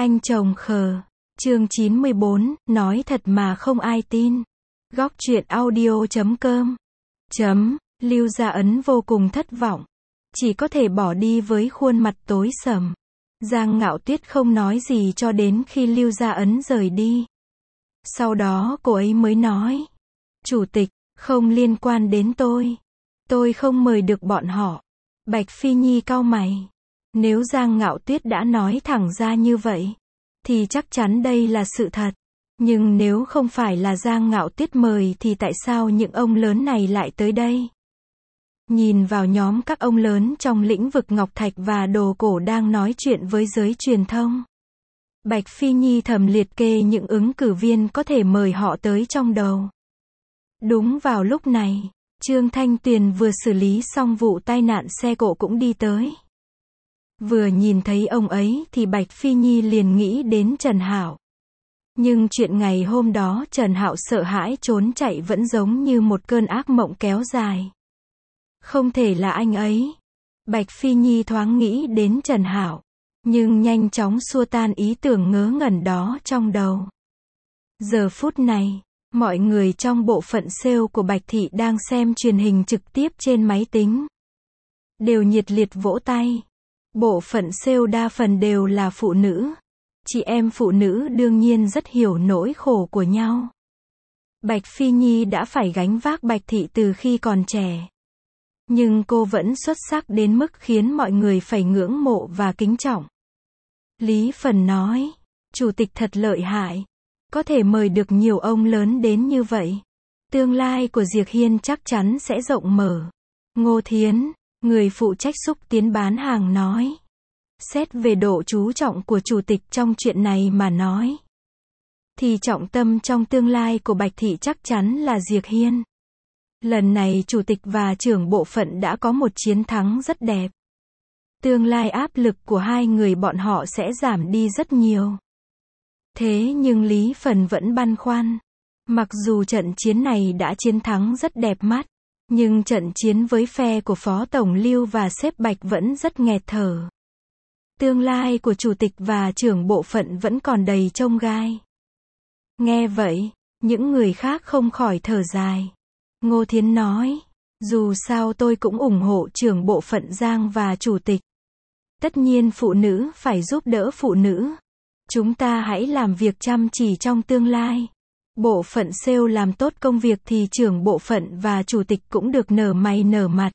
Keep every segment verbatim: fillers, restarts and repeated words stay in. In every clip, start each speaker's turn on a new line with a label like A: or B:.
A: Anh chồng khờ. Chương chín mươi bốn, nói thật mà không ai tin. Góc truyện audio chấm com. Chấm, Lưu Gia Ấn vô cùng thất vọng. Chỉ có thể bỏ đi với khuôn mặt tối sầm. Giang Ngạo Tuyết không nói gì cho đến khi Lưu Gia Ấn rời đi. Sau đó cô ấy mới nói. Chủ tịch, không liên quan đến tôi. Tôi không mời được bọn họ. Bạch Phi Nhi cau mày. Nếu Giang Ngạo Tuyết đã nói thẳng ra như vậy, thì chắc chắn đây là sự thật. Nhưng nếu không phải là Giang Ngạo Tuyết mời thì tại sao những ông lớn này lại tới đây? Nhìn vào nhóm các ông lớn trong lĩnh vực ngọc thạch và đồ cổ đang nói chuyện với giới truyền thông. Bạch Phi Nhi thầm liệt kê những ứng cử viên có thể mời họ tới trong đầu. Đúng vào lúc này, Trương Thanh Tuyền vừa xử lý xong vụ tai nạn xe cộ cũng đi tới. Vừa nhìn thấy ông ấy thì Bạch Phi Nhi liền nghĩ đến Trần Hạo. Nhưng chuyện ngày hôm đó Trần Hạo sợ hãi trốn chạy vẫn giống như một cơn ác mộng kéo dài. Không thể là anh ấy. Bạch Phi Nhi thoáng nghĩ đến Trần Hạo, nhưng nhanh chóng xua tan ý tưởng ngớ ngẩn đó trong đầu. Giờ phút này, mọi người trong bộ phận sale của Bạch Thị đang xem truyền hình trực tiếp trên máy tính. Đều nhiệt liệt vỗ tay. Bộ phận sale đa phần đều là phụ nữ. Chị em phụ nữ đương nhiên rất hiểu nỗi khổ của nhau. Bạch Phi Nhi đã phải gánh vác Bạch Thị từ khi còn trẻ. Nhưng cô vẫn xuất sắc đến mức khiến mọi người phải ngưỡng mộ và kính trọng. Lý Phần nói, chủ tịch thật lợi hại. Có thể mời được nhiều ông lớn đến như vậy. Tương lai của Diệp Hiên chắc chắn sẽ rộng mở. Ngô Thiến, người phụ trách xúc tiến bán hàng nói. Xét về độ chú trọng của chủ tịch trong chuyện này mà nói, thì trọng tâm trong tương lai của Bạch Thị chắc chắn là Diệp Hiên. Lần này chủ tịch và trưởng bộ phận đã có một chiến thắng rất đẹp. Tương lai áp lực của hai người bọn họ sẽ giảm đi rất nhiều. Thế nhưng Lý Phần vẫn băn khoăn. Mặc dù trận chiến này đã chiến thắng rất đẹp mắt, nhưng trận chiến với phe của Phó Tổng Lưu và sếp Bạch vẫn rất nghẹt thở. Tương lai của chủ tịch và trưởng bộ phận vẫn còn đầy chông gai. Nghe vậy, những người khác không khỏi thở dài. Ngô Thiến nói, dù sao tôi cũng ủng hộ trưởng bộ phận Giang và chủ tịch. Tất nhiên phụ nữ phải giúp đỡ phụ nữ. Chúng ta hãy làm việc chăm chỉ trong tương lai. Bộ phận sale làm tốt công việc thì trưởng bộ phận và chủ tịch cũng được nở mày nở mặt.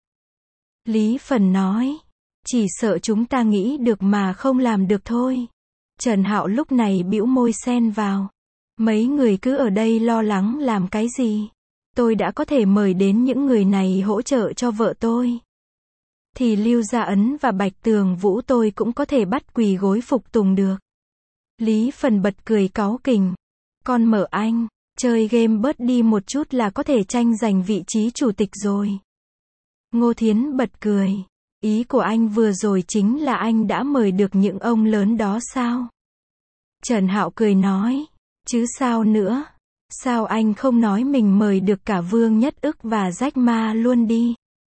A: Lý Phần nói, chỉ sợ chúng ta nghĩ được mà không làm được thôi. Trần Hạo lúc này bĩu môi xen vào. Mấy người cứ ở đây lo lắng làm cái gì? Tôi đã có thể mời đến những người này hỗ trợ cho vợ tôi. Thì Lưu Gia Ấn và Bạch Tường Vũ tôi cũng có thể bắt quỳ gối phục tùng được. Lý Phần bật cười cáu kỉnh. Con mở anh, chơi game bớt đi một chút là có thể tranh giành vị trí chủ tịch rồi. Ngô Thiến bật cười. Ý của anh vừa rồi chính là anh đã mời được những ông lớn đó sao? Trần Hạo cười nói. Chứ sao nữa? Sao anh không nói mình mời được cả Vương Nhất Ức và Jack Ma luôn đi?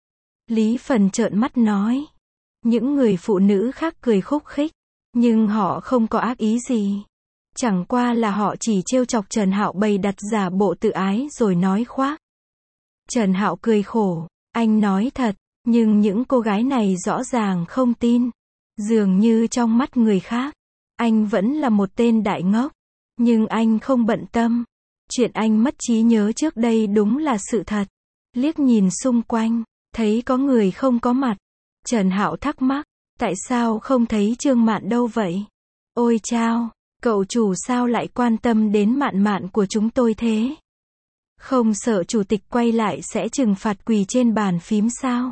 A: Lý Phần trợn mắt nói. Những người phụ nữ khác cười khúc khích. Nhưng họ không có ác ý gì. Chẳng qua là họ chỉ trêu chọc Trần Hạo bày đặt giả bộ tự ái rồi nói khoác. Trần Hạo cười khổ. Anh nói thật, nhưng những cô gái này rõ ràng không tin. Dường như trong mắt người khác, anh vẫn là một tên đại ngốc. Nhưng anh không bận tâm. Chuyện anh mất trí nhớ trước đây đúng là sự thật. Liếc nhìn xung quanh, thấy có người không có mặt. Trần Hạo thắc mắc, tại sao không thấy Trương Mạn đâu vậy? Ôi chao, cậu chủ sao lại quan tâm đến Mạn Mạn của chúng tôi thế? Không sợ chủ tịch quay lại sẽ trừng phạt quỳ trên bàn phím sao?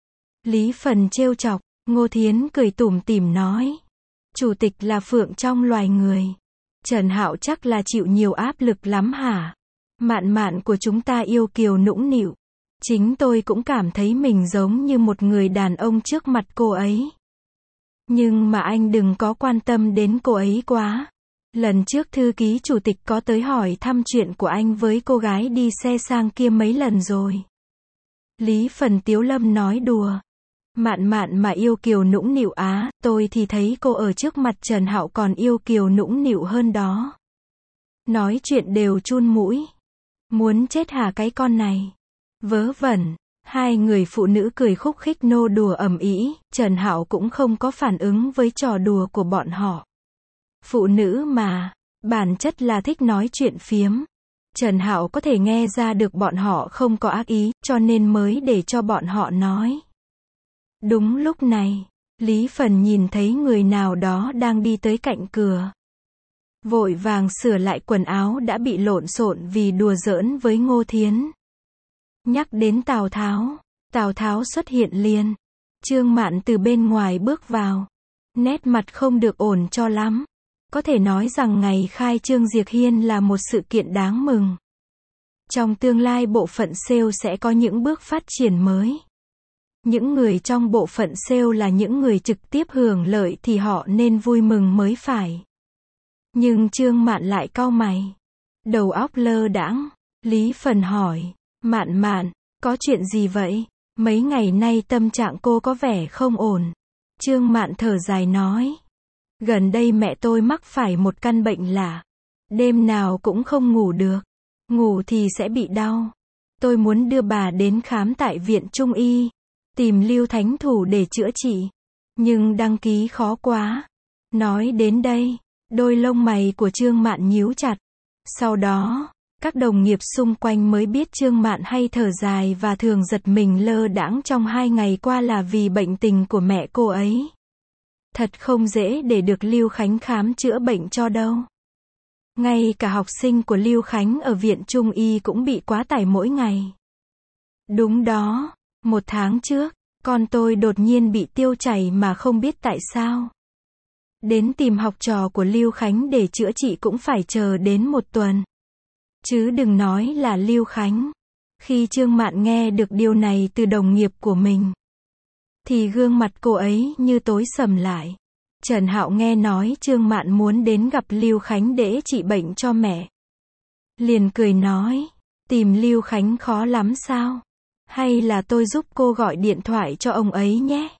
A: Lý Phần trêu chọc. Ngô Thiến cười tủm tỉm nói. Chủ tịch là phượng trong loài người. Trần Hạo chắc là chịu nhiều áp lực lắm hả? Mạn Mạn của chúng ta yêu kiều nũng nịu. Chính tôi cũng cảm thấy mình giống như một người đàn ông trước mặt cô ấy. Nhưng mà anh đừng có quan tâm đến cô ấy quá. Lần trước thư ký chủ tịch có tới hỏi thăm chuyện của anh với cô gái đi xe sang kia mấy lần rồi. Lý Phần Tiếu Lâm nói đùa. Mạn Mạn mà yêu kiều nũng nịu á, tôi thì thấy cô ở trước mặt Trần Hạo còn yêu kiều nũng nịu hơn đó. Nói chuyện đều chun mũi. Muốn chết hả cái con này. Vớ vẩn. Hai người phụ nữ cười khúc khích nô đùa ầm ĩ, Trần Hạo cũng không có phản ứng với trò đùa của bọn họ. Phụ nữ mà, bản chất là thích nói chuyện phiếm. Trần Hạo có thể nghe ra được bọn họ không có ác ý, cho nên mới để cho bọn họ nói. Đúng lúc này, Lý Phần nhìn thấy người nào đó đang đi tới cạnh cửa. Vội vàng sửa lại quần áo đã bị lộn xộn vì đùa giỡn với Ngô Thiến. Nhắc đến Tào Tháo, Tào Tháo xuất hiện liền. Trương Mạn từ bên ngoài bước vào. Nét mặt không được ổn cho lắm. Có thể nói rằng ngày khai trương Diệp Hiên là một sự kiện đáng mừng. Trong tương lai bộ phận sale sẽ có những bước phát triển mới. Những người trong bộ phận sale là những người trực tiếp hưởng lợi thì họ nên vui mừng mới phải. Nhưng Trương Mạn lại cau mày. Đầu óc lơ đãng. Lý Phần hỏi. Mạn Mạn, có chuyện gì vậy? Mấy ngày nay tâm trạng cô có vẻ không ổn. Trương Mạn thở dài nói. Gần đây mẹ tôi mắc phải một căn bệnh lạ. Đêm nào cũng không ngủ được. Ngủ thì sẽ bị đau. Tôi muốn đưa bà đến khám tại viện Trung y. Tìm Lưu Thánh Thủ để chữa trị. Nhưng đăng ký khó quá. Nói đến đây, đôi lông mày của Trương Mạn nhíu chặt. Sau đó, các đồng nghiệp xung quanh mới biết Trương Mạn hay thở dài và thường giật mình lơ đãng trong hai ngày qua là vì bệnh tình của mẹ cô ấy. Thật không dễ để được Lưu Khánh khám chữa bệnh cho đâu. Ngay cả học sinh của Lưu Khánh ở viện Trung y cũng bị quá tải mỗi ngày. Đúng đó, một tháng trước, con tôi đột nhiên bị tiêu chảy mà không biết tại sao. Đến tìm học trò của Lưu Khánh để chữa trị cũng phải chờ đến một tuần. Chứ đừng nói là Lưu Khánh. Khi Trương Mạn nghe được điều này từ đồng nghiệp của mình, thì gương mặt cô ấy như tối sầm lại. Trần Hạo nghe nói Trương Mạn muốn đến gặp Lưu Khánh để trị bệnh cho mẹ. Liền cười nói, tìm Lưu Khánh khó lắm sao? Hay là tôi giúp cô gọi điện thoại cho ông ấy nhé?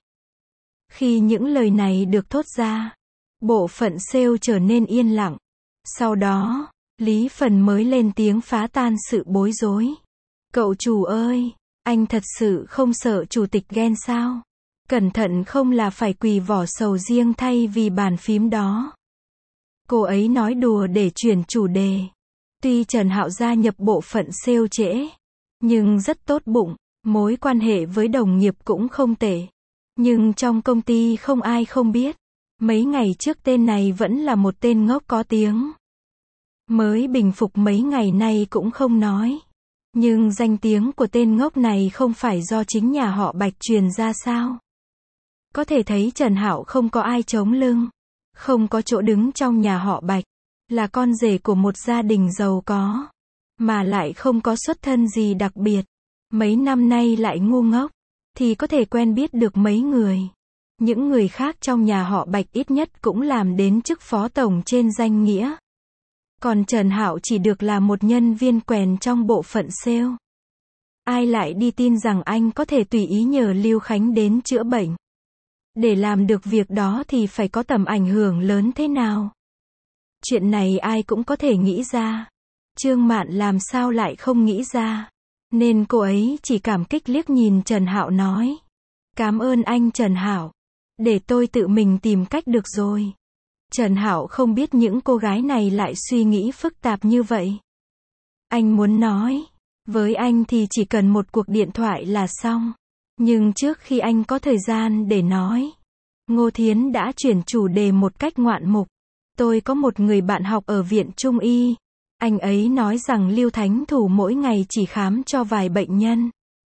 A: Khi những lời này được thốt ra, bộ phận sale trở nên yên lặng. Sau đó, Lý Phần mới lên tiếng phá tan sự bối rối. Cậu chủ ơi, anh thật sự không sợ chủ tịch ghen sao? Cẩn thận không là phải quỳ vỏ sầu riêng thay vì bàn phím đó. Cô ấy nói đùa để chuyển chủ đề. Tuy Trần Hạo gia nhập bộ phận sale trễ, nhưng rất tốt bụng, mối quan hệ với đồng nghiệp cũng không tệ. Nhưng trong công ty không ai không biết. Mấy ngày trước tên này vẫn là một tên ngốc có tiếng. Mới bình phục mấy ngày nay cũng không nói. Nhưng danh tiếng của tên ngốc này không phải do chính nhà họ Bạch truyền ra sao? Có thể thấy Trần Hạo không có ai chống lưng, không có chỗ đứng trong nhà họ Bạch, là con rể của một gia đình giàu có, mà lại không có xuất thân gì đặc biệt. Mấy năm nay lại ngu ngốc, thì có thể quen biết được mấy người. Những người khác trong nhà họ Bạch ít nhất cũng làm đến chức phó tổng trên danh nghĩa. Còn Trần Hạo chỉ được là một nhân viên quèn trong bộ phận sale. Ai lại đi tin rằng anh có thể tùy ý nhờ Lưu Khánh đến chữa bệnh. Để làm được việc đó thì phải có tầm ảnh hưởng lớn thế nào. Chuyện này ai cũng có thể nghĩ ra. Trương Mạn làm sao lại không nghĩ ra. Nên cô ấy chỉ cảm kích liếc nhìn Trần Hạo nói. Cảm ơn anh Trần Hạo. Để tôi tự mình tìm cách được rồi. Trần Hạo không biết những cô gái này lại suy nghĩ phức tạp như vậy. Anh muốn nói, với anh thì chỉ cần một cuộc điện thoại là xong. Nhưng trước khi anh có thời gian để nói, Ngô Thiến đã chuyển chủ đề một cách ngoạn mục. Tôi có một người bạn học ở viện Trung y. Anh ấy nói rằng Lưu Thánh Thủ mỗi ngày chỉ khám cho vài bệnh nhân.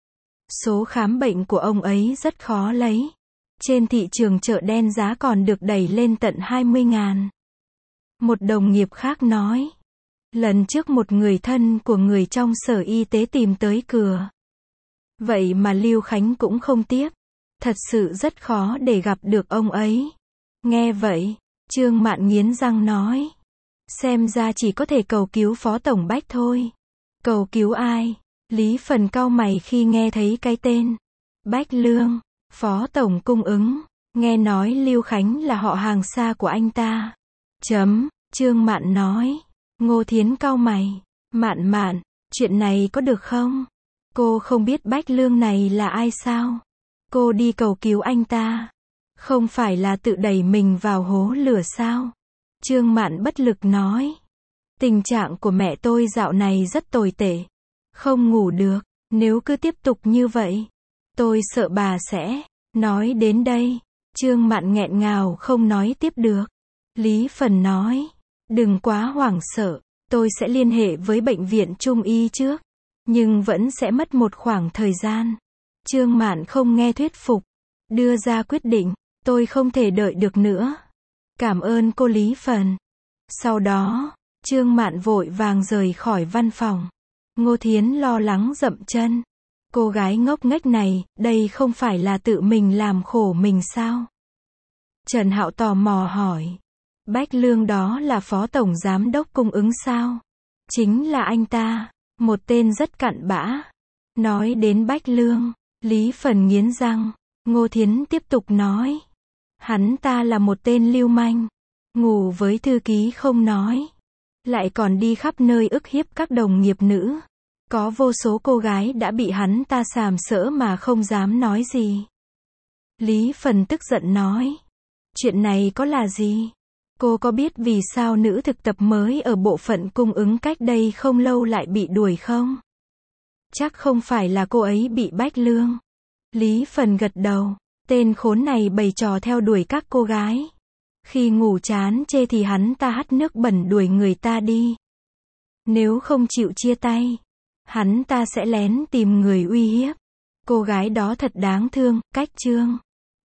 A: Số khám bệnh của ông ấy rất khó lấy. Trên thị trường chợ đen giá còn được đẩy lên tận hai mươi ngàn. Một đồng nghiệp khác nói. Lần trước một người thân của người trong sở y tế tìm tới cửa. Vậy mà Lưu Khánh cũng không tiếp. Thật sự rất khó để gặp được ông ấy. Nghe vậy, Trương Mạn nghiến răng nói. Xem ra chỉ có thể cầu cứu Phó Tổng Bách thôi. Cầu cứu ai? Lý Phần cau mày khi nghe thấy cái tên Bách Lương. Phó tổng cung ứng, nghe nói Lưu Khánh là họ hàng xa của anh ta. Chấm, Trương Mạn nói. Ngô Thiến cau mày. Mạn Mạn, chuyện này có được không? Cô không biết Bách Lương này là ai sao? Cô đi cầu cứu anh ta. Không phải là tự đẩy mình vào hố lửa sao? Trương Mạn bất lực nói. Tình trạng của mẹ tôi dạo này rất tồi tệ. Không ngủ được, nếu cứ tiếp tục như vậy, tôi sợ bà sẽ... Nói đến đây, Trương Mạn nghẹn ngào không nói tiếp được. Lý Phần nói, đừng quá hoảng sợ, tôi sẽ liên hệ với bệnh viện Trung y trước, nhưng vẫn sẽ mất một khoảng thời gian. Trương Mạn không nghe thuyết phục, đưa ra quyết định, tôi không thể đợi được nữa. Cảm ơn cô Lý Phần. Sau đó, Trương Mạn vội vàng rời khỏi văn phòng. Ngô Thiến lo lắng dậm chân. Cô gái ngốc nghếch này, đây không phải là tự mình làm khổ mình sao? Trần Hạo tò mò hỏi. Bách Lương đó là phó tổng giám đốc cung ứng sao? Chính là anh ta, một tên rất cặn bã. Nói đến Bách Lương, Lý Phần nghiến răng. Ngô Thiến tiếp tục nói. Hắn ta là một tên lưu manh, ngủ với thư ký không nói, lại còn đi khắp nơi ức hiếp các đồng nghiệp nữ. Có vô số cô gái đã bị hắn ta sàm sỡ mà không dám nói gì. Lý Phần tức giận nói. Chuyện này có là gì? Cô có biết vì sao nữ thực tập mới ở bộ phận cung ứng cách đây không lâu lại bị đuổi không? Chắc không phải là cô ấy bị Bách Lương. Lý Phần gật đầu. Tên khốn này bày trò theo đuổi các cô gái. Khi ngủ chán chê thì hắn ta hắt nước bẩn đuổi người ta đi. Nếu không chịu chia tay, hắn ta sẽ lén tìm người uy hiếp. Cô gái đó thật đáng thương, Cách Trương.